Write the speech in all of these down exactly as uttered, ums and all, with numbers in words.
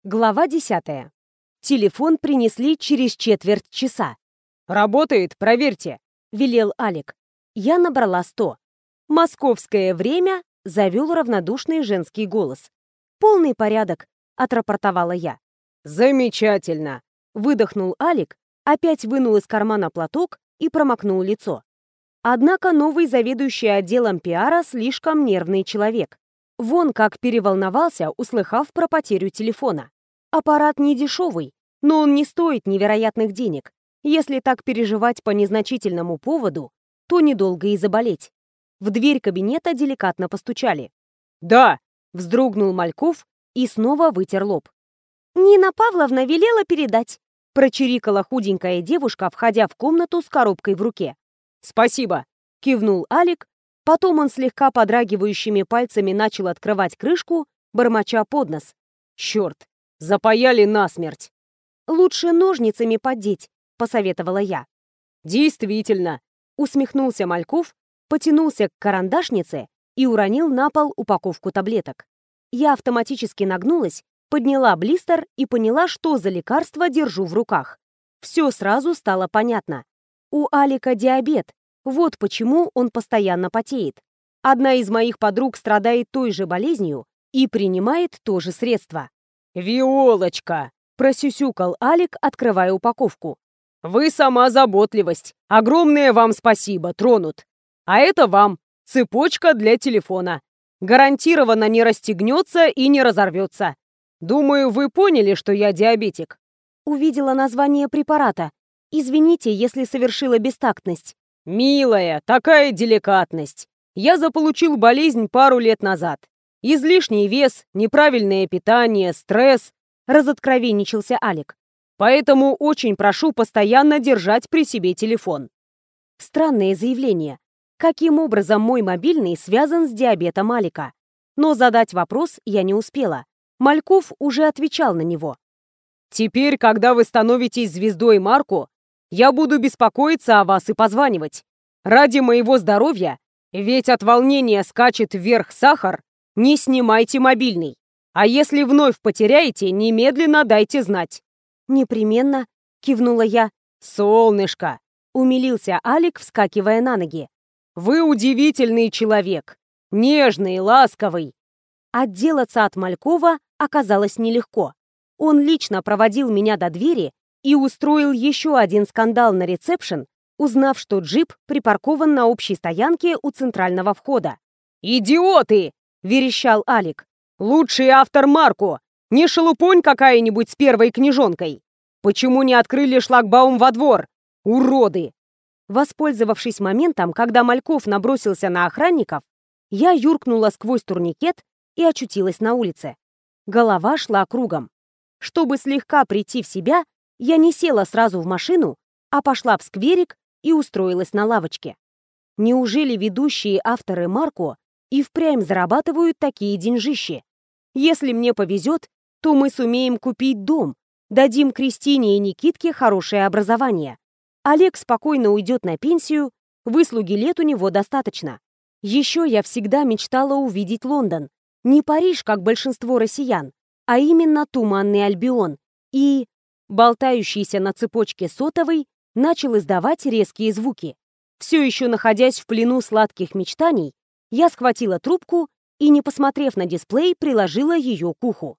Глава десятая. Телефон принесли через четверть часа. «Работает, проверьте», — велел Алик. Я набрала сто. «Московское время», — завел равнодушный женский голос. «Полный порядок», — отрапортовала я. «Замечательно», — выдохнул Алик, опять вынул из кармана платок и промокнул лицо. Однако новый заведующий отделом пиара слишком нервный человек. Вон как переволновался, услыхав про потерю телефона. Аппарат не дешевый, но он не стоит невероятных денег. Если так переживать по незначительному поводу, то недолго и заболеть. В дверь кабинета деликатно постучали. «Да!» — вздрогнул Мальков и снова вытер лоб. «Нина Павловна велела передать», — прочирикала худенькая девушка, входя в комнату с коробкой в руке. «Спасибо!» — кивнул Алик. Потом он слегка подрагивающими пальцами начал открывать крышку, бормоча под нос. «Черт! Запаяли насмерть!» «Лучше ножницами поддеть», — посоветовала я. «Действительно!» — усмехнулся Мальков, потянулся к карандашнице и уронил на пол упаковку таблеток. Я автоматически нагнулась, подняла блистер и поняла, что за лекарство держу в руках. Все сразу стало понятно. У Алика диабет, вот почему он постоянно потеет. Одна из моих подруг страдает той же болезнью и принимает то же средство. «Виолочка!» — просюсюкал Алик, открывая упаковку. «Вы сама заботливость. Огромное вам спасибо, тронут. А это вам цепочка для телефона. Гарантированно не расстегнется и не разорвется. Думаю, вы поняли, что я диабетик». Увидела название препарата. Извините, если совершила бестактность. «Милая, такая деликатность. Я заполучил болезнь пару лет назад. Излишний вес, неправильное питание, стресс», — разоткровенничался Алик. «Поэтому очень прошу постоянно держать при себе телефон». Странное заявление. Каким образом мой мобильный связан с диабетом Алика? Но задать вопрос я не успела. Мальков уже отвечал на него. «Теперь, когда вы становитесь звездой Марко, я буду беспокоиться о вас и позванивать. Ради моего здоровья, ведь от волнения скачет вверх сахар, не снимайте мобильный. А если вновь потеряете, немедленно дайте знать». «Непременно», — кивнула я. «Солнышко», — умилился Алик, вскакивая на ноги. «Вы удивительный человек, нежный, ласковый». Отделаться от Малькова оказалось нелегко. Он лично проводил меня до двери и устроил еще один скандал на ресепшн, узнав, что джип припаркован на общей стоянке у центрального входа. «Идиоты!» — верещал Алик. «Лучший автор Марко! Не шелупонь какая-нибудь с первой книжонкой! Почему не открыли шлагбаум во двор? Уроды!» Воспользовавшись моментом, когда Мальков набросился на охранников, я юркнула сквозь турникет и очутилась на улице. Голова шла кругом. Чтобы слегка прийти в себя, я не села сразу в машину, а пошла в скверик и устроилась на лавочке. Неужели ведущие авторы Марко и впрямь зарабатывают такие деньжищи? Если мне повезет, то мы сумеем купить дом, дадим Кристине и Никитке хорошее образование. Олег спокойно уйдет на пенсию, выслуги лет у него достаточно. Еще я всегда мечтала увидеть Лондон. Не Париж, как большинство россиян, а именно Туманный Альбион. И болтающийся на цепочке сотовый начал издавать резкие звуки. Все еще находясь в плену сладких мечтаний, я схватила трубку и, не посмотрев на дисплей, приложила ее к уху.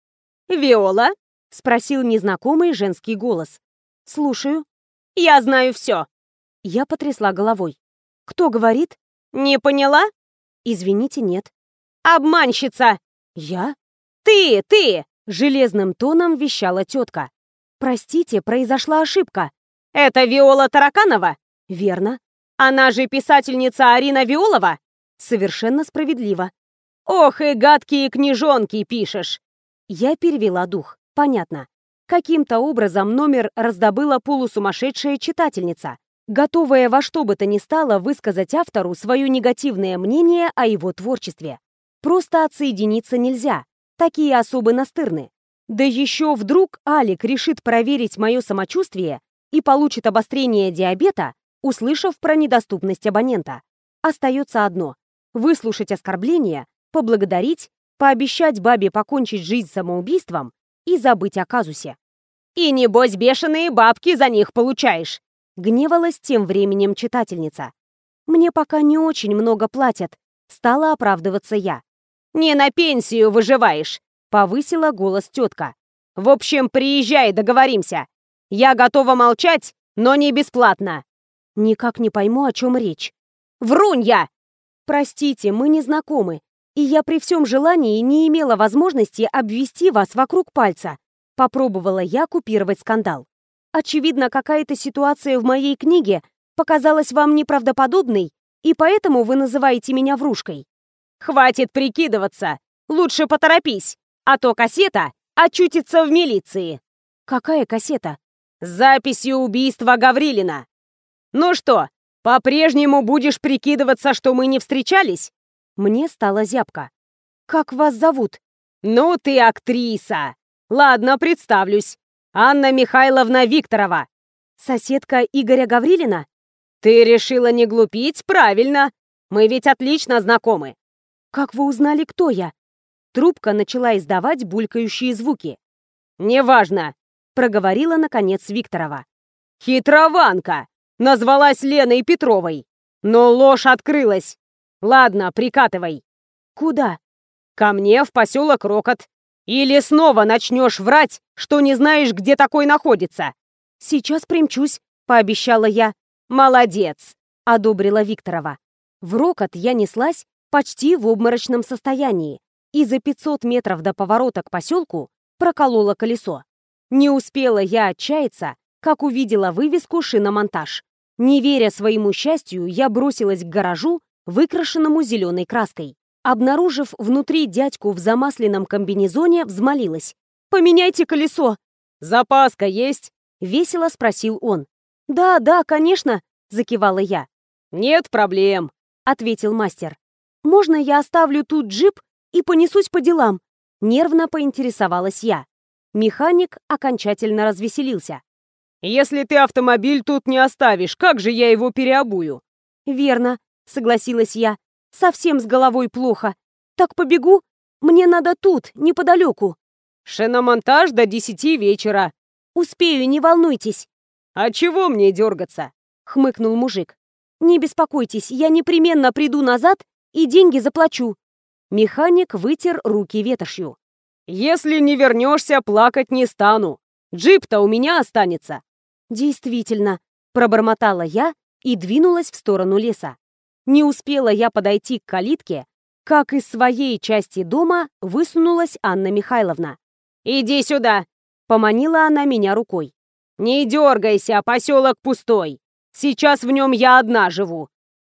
«Виола?» — спросил незнакомый женский голос. «Слушаю». «Я знаю все». Я потрясла головой. «Кто говорит?» «Не поняла?» «Извините, нет». «Обманщица!» «Я?» «Ты, ты!» — железным тоном вещала тетка. «Простите, произошла ошибка». «Это Виола Тараканова?» «Верно». «Она же писательница Арина Виолова?» «Совершенно справедливо». «Ох и гадкие книжонки пишешь!» Я перевела дух. Понятно. Каким-то образом номер раздобыла полусумасшедшая читательница, готовая во что бы то ни стало высказать автору свое негативное мнение о его творчестве. Просто отсоединиться нельзя. Такие особы настырны. Да еще вдруг Алик решит проверить мое самочувствие и получит обострение диабета, услышав про недоступность абонента. Остается одно — выслушать оскорбления, поблагодарить, пообещать бабе покончить жизнь самоубийством и забыть о казусе. «И небось бешеные бабки за них получаешь!» Гневалась тем временем читательница. «Мне пока не очень много платят», — стала оправдываться я. «Не на пенсию выживаешь!» — повысила голос тетка. «В общем, приезжай, договоримся. Я готова молчать, но не бесплатно». Никак не пойму, о чем речь. «Врунья!» «Простите, мы не знакомы, и я при всем желании не имела возможности обвести вас вокруг пальца». Попробовала я купировать скандал. Очевидно, какая-то ситуация в моей книге показалась вам неправдоподобной, и поэтому вы называете меня врушкой. «Хватит прикидываться! Лучше поторопись, а то кассета очутится в милиции!» «Какая кассета?» «С записью убийства Гаврилина!» «Ну что, по-прежнему будешь прикидываться, что мы не встречались?» Мне стало зябко. «Как вас зовут?» «Ну ты актриса! Ладно, представлюсь. Анна Михайловна Викторова». «Соседка Игоря Гаврилина?» «Ты решила не глупить? Правильно. Мы ведь отлично знакомы». «Как вы узнали, кто я?» Трубка начала издавать булькающие звуки. «Неважно», — проговорила, наконец, Викторова. «Хитрованка! Назвалась Леной Петровой. Но ложь открылась. Ладно, прикатывай». «Куда?» «Ко мне в поселок Рокот. Или снова начнешь врать, что не знаешь, где такой находится». «Сейчас примчусь», — пообещала я. «Молодец», — одобрила Викторова. В Рокот я неслась почти в обморочном состоянии, и за пятьсот метров до поворота к поселку проколола колесо. Не успела я отчаяться, как увидела вывеску «Шиномонтаж». Не веря своему счастью, я бросилась к гаражу, выкрашенному зеленой краской. Обнаружив внутри дядьку в замасленном комбинезоне, взмолилась. «Поменяйте колесо!» «Запаска есть?» — весело спросил он. «Да, да, конечно!» — закивала я. «Нет проблем!» — ответил мастер. «Можно я оставлю тут джип и понесусь по делам?» Нервно поинтересовалась я. Механик окончательно развеселился. «Если ты автомобиль тут не оставишь, как же я его переобую?» «Верно», — согласилась я. «Совсем с головой плохо. Так побегу? Мне надо тут, неподалеку». «Шиномонтаж до десяти вечера». «Успею, не волнуйтесь». «А чего мне дергаться?» — хмыкнул мужик. «Не беспокойтесь, я непременно приду назад и деньги заплачу». Механик вытер руки ветошью. «Если не вернешься, плакать не стану. Джип-то у меня останется». «Действительно», — пробормотала я и двинулась в сторону леса. Не успела я подойти к калитке, как из своей части дома высунулась Анна Михайловна. «Иди сюда!» — поманила она меня рукой. «Не дергайся, поселок пустой. Сейчас в нем я одна живу».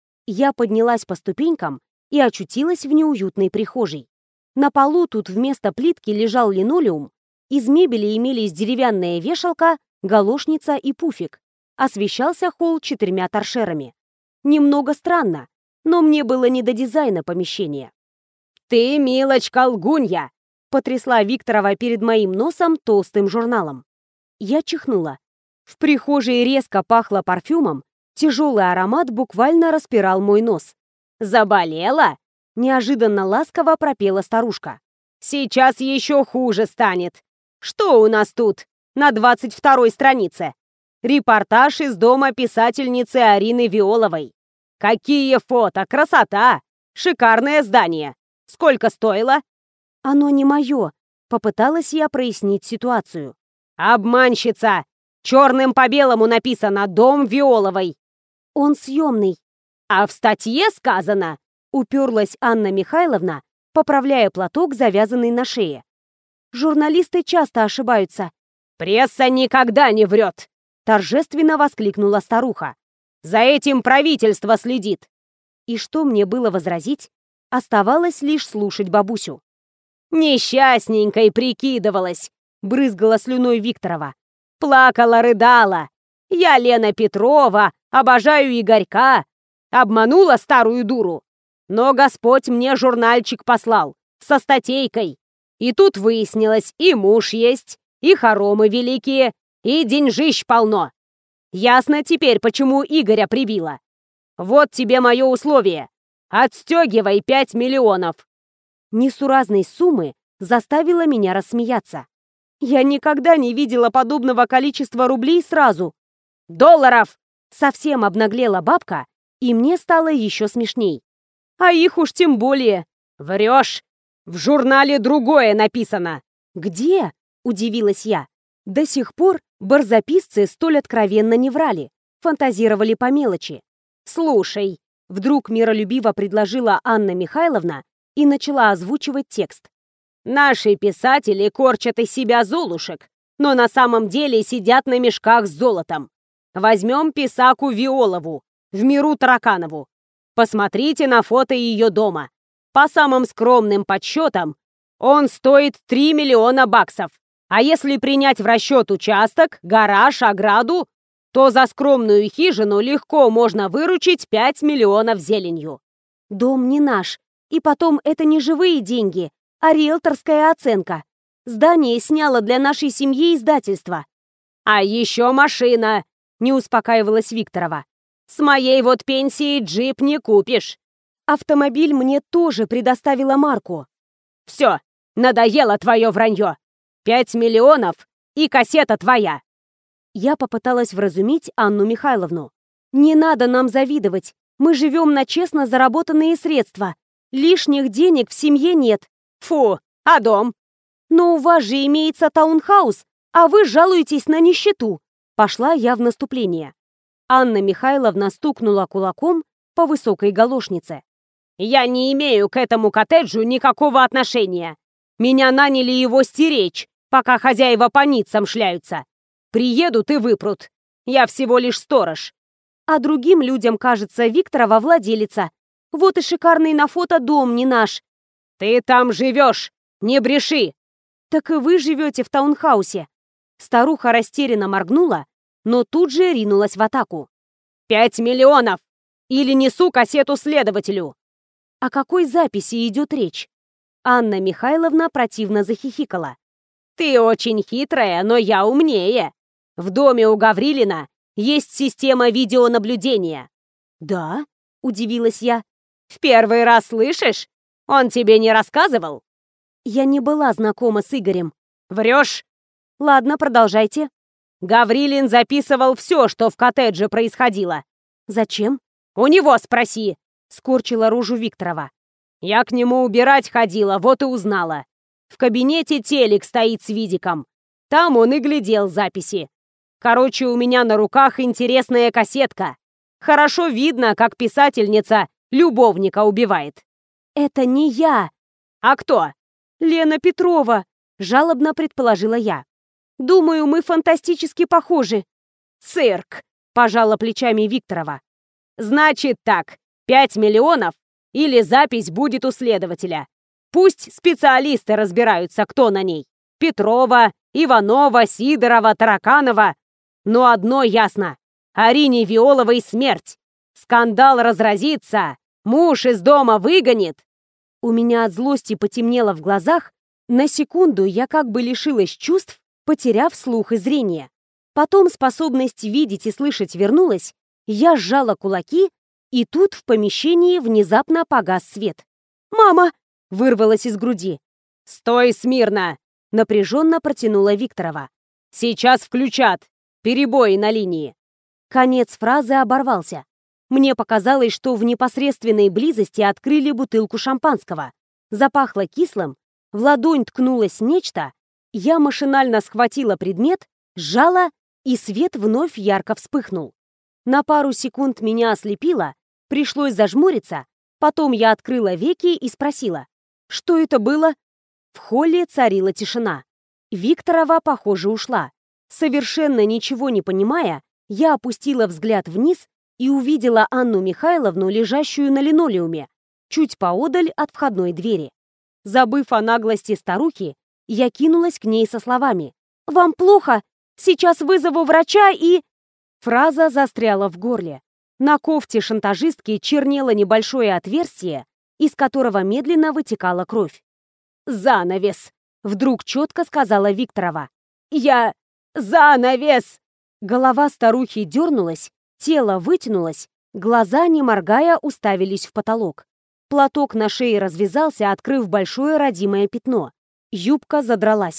Я поднялась по ступенькам и очутилась в неуютной прихожей. На полу тут вместо плитки лежал линолеум, из мебели имелись деревянная вешалка, галошница и пуфик. Освещался холл четырьмя торшерами. Немного странно, но мне было не до дизайна помещения. «Ты, милочка, лгунья!» — потрясла Викторова перед моим носом толстым журналом. Я чихнула. В прихожей резко пахло парфюмом, тяжелый аромат буквально распирал мой нос. «Заболела?» — неожиданно ласково пропела старушка. «Сейчас еще хуже станет. Что у нас тут на двадцать второй странице? Репортаж из дома писательницы Арины Виоловой. Какие фото! Красота! Шикарное здание! Сколько стоило?» «Оно не мое», — попыталась я прояснить ситуацию. «Обманщица! Черным по белому написано «Дом Виоловой». «Он съемный». «А в статье сказано», — уперлась Анна Михайловна, поправляя платок, завязанный на шее. «Журналисты часто ошибаются». «Пресса никогда не врет!» — торжественно воскликнула старуха. «За этим правительство следит!» И что мне было возразить? Оставалось лишь слушать бабусю. «Несчастненькой прикидывалась!» — брызгала слюной Викторова. «Плакала, рыдала! Я Лена Петрова, обожаю Игорька! Обманула старую дуру! Но Господь мне журнальчик послал со статейкой! И тут выяснилось, и муж есть, и хоромы великие, и деньжищ полно! Ясно теперь, почему Игоря прибило. Вот тебе мое условие. Отстегивай пять миллионов!» Несуразной суммы заставила меня рассмеяться. Я никогда не видела подобного количества рублей сразу. Долларов! Совсем обнаглела бабка, и мне стало еще смешней. А их уж тем более. Врешь! В журнале другое написано. Где? Удивилась я. До сих пор барзаписцы столь откровенно не врали, фантазировали по мелочи. Слушай, вдруг миролюбиво предложила Анна Михайловна и начала озвучивать текст. Наши писатели корчат из себя золушек, но на самом деле сидят на мешках с золотом. Возьмем писаку Виолову, в миру Тараканову. Посмотрите на фото ее дома. По самым скромным подсчетам, он стоит три миллиона баксов. А если принять в расчет участок, гараж, ограду, то за скромную хижину легко можно выручить пять миллионов зеленью. Дом не наш. И потом, это не живые деньги, а риэлторская оценка. Здание сняло для нашей семьи издательство. А еще машина, не успокаивалась Викторова. С моей вот пенсии джип не купишь. Автомобиль мне тоже предоставила Марку. Все, надоело твое вранье. Пять миллионов и кассета твоя. Я попыталась вразумить Анну Михайловну. Не надо нам завидовать. Мы живем на честно заработанные средства. Лишних денег в семье нет. Фу, а дом? Но у вас же имеется таунхаус, а вы жалуетесь на нищету. Пошла я в наступление. Анна Михайловна стукнула кулаком по высокой галошнице. Я не имею к этому коттеджу никакого отношения. Меня наняли его стеречь, пока хозяева по ницам шляются. Приедут и выпрут. Я всего лишь сторож. А другим людям, кажется, Викторова владелица. Вот и шикарный на фото дом не наш. Ты там живешь, не бреши. Так и вы живете в таунхаусе. Старуха растерянно моргнула, но тут же ринулась в атаку. Пять миллионов! Или несу кассету следователю. О какой записи идет речь? Анна Михайловна противно захихикала. Ты очень хитрая, но я умнее. В доме у Гаврилина есть система видеонаблюдения. Да? Удивилась я. В первый раз слышишь? Он тебе не рассказывал? Я не была знакома с Игорем. Врешь? Ладно, продолжайте. Гаврилин записывал все, что в коттедже происходило. Зачем? У него спроси, скорчила рожу Викторова. Я к нему убирать ходила, вот и узнала. В кабинете телек стоит с видиком. Там он и глядел записи. Короче, у меня на руках интересная кассетка. Хорошо видно, как писательница любовника убивает. Это не я. А кто? Лена Петрова, жалобно предположила я. Думаю, мы фантастически похожи. Цирк, пожала плечами Викторова. Значит так, пять миллионов или запись будет у следователя. Пусть специалисты разбираются, кто на ней. Петрова, Иванова, Сидорова, Тараканова. Но одно ясно. Арине Виоловой смерть. Скандал разразится. Муж из дома выгонит. У меня от злости потемнело в глазах. На секунду я как бы лишилась чувств, потеряв слух и зрение. Потом способность видеть и слышать вернулась. Я сжала кулаки, и тут в помещении внезапно погас свет. «Мама!» — вырвалась из груди. «Стой смирно!» — напряженно протянула Викторова. «Сейчас включат. Перебои на линии». Конец фразы оборвался. Мне показалось, что в непосредственной близости открыли бутылку шампанского. Запахло кислым, в ладонь ткнулось нечто. Я машинально схватила предмет, сжала, и свет вновь ярко вспыхнул. На пару секунд меня ослепило, пришлось зажмуриться, потом я открыла веки и спросила, что это было? В холле царила тишина. Викторова, похоже, ушла. Совершенно ничего не понимая, я опустила взгляд вниз и увидела Анну Михайловну, лежащую на линолеуме, чуть поодаль от входной двери. Забыв о наглости старухи, я кинулась к ней со словами: «Вам плохо? Сейчас вызову врача и...» Фраза застряла в горле. На кофте шантажистки чернело небольшое отверстие, из которого медленно вытекала кровь. «Занавес!» — вдруг четко сказала Викторова. «Я... занавес!» Голова старухи дернулась, тело вытянулось, глаза, не моргая, уставились в потолок. Платок на шее развязался, открыв большое родимое пятно. Юбка задралась.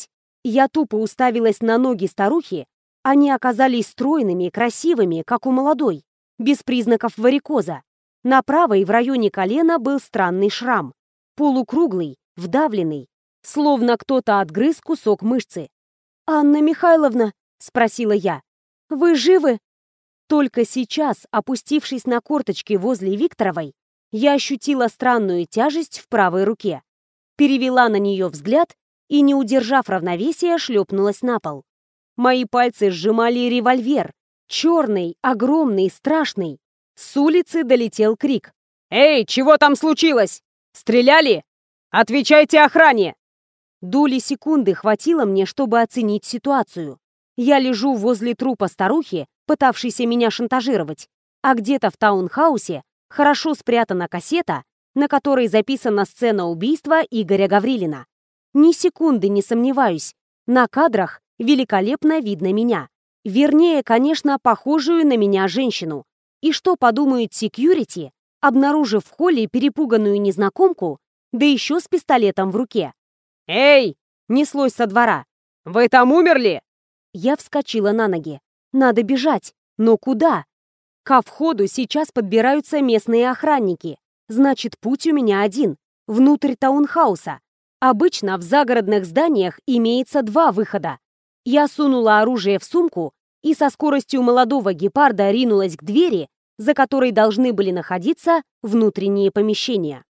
Я тупо уставилась на ноги старухи. Они оказались стройными, красивыми, как у молодой, без признаков варикоза. На правой в районе колена был странный шрам, полукруглый, вдавленный, словно кто-то отгрыз кусок мышцы. «Анна Михайловна», — спросила я, — «вы живы?» Только сейчас, опустившись на корточки возле Викторовой, я ощутила странную тяжесть в правой руке. Перевела на нее взгляд и, не удержав равновесия, шлепнулась на пол. Мои пальцы сжимали револьвер, черный, огромный, страшный. С улицы долетел крик. «Эй, чего там случилось? Стреляли? Отвечайте охране!» Доли секунды хватило мне, чтобы оценить ситуацию. Я лежу возле трупа старухи, пытавшейся меня шантажировать, а где-то в таунхаусе хорошо спрятана кассета, на которой записана сцена убийства Игоря Гаврилина. Ни секунды не сомневаюсь, на кадрах великолепно видно меня. Вернее, конечно, похожую на меня женщину. И что подумают секьюрити, обнаружив в холле перепуганную незнакомку, да еще с пистолетом в руке? «Эй!» — неслось со двора. «Вы там умерли?» Я вскочила на ноги. Надо бежать. Но куда? Ко входу сейчас подбираются местные охранники. Значит, путь у меня один. Внутрь таунхауса. Обычно в загородных зданиях имеется два выхода. Я сунула оружие в сумку и со скоростью молодого гепарда ринулась к двери, за которой должны были находиться внутренние помещения.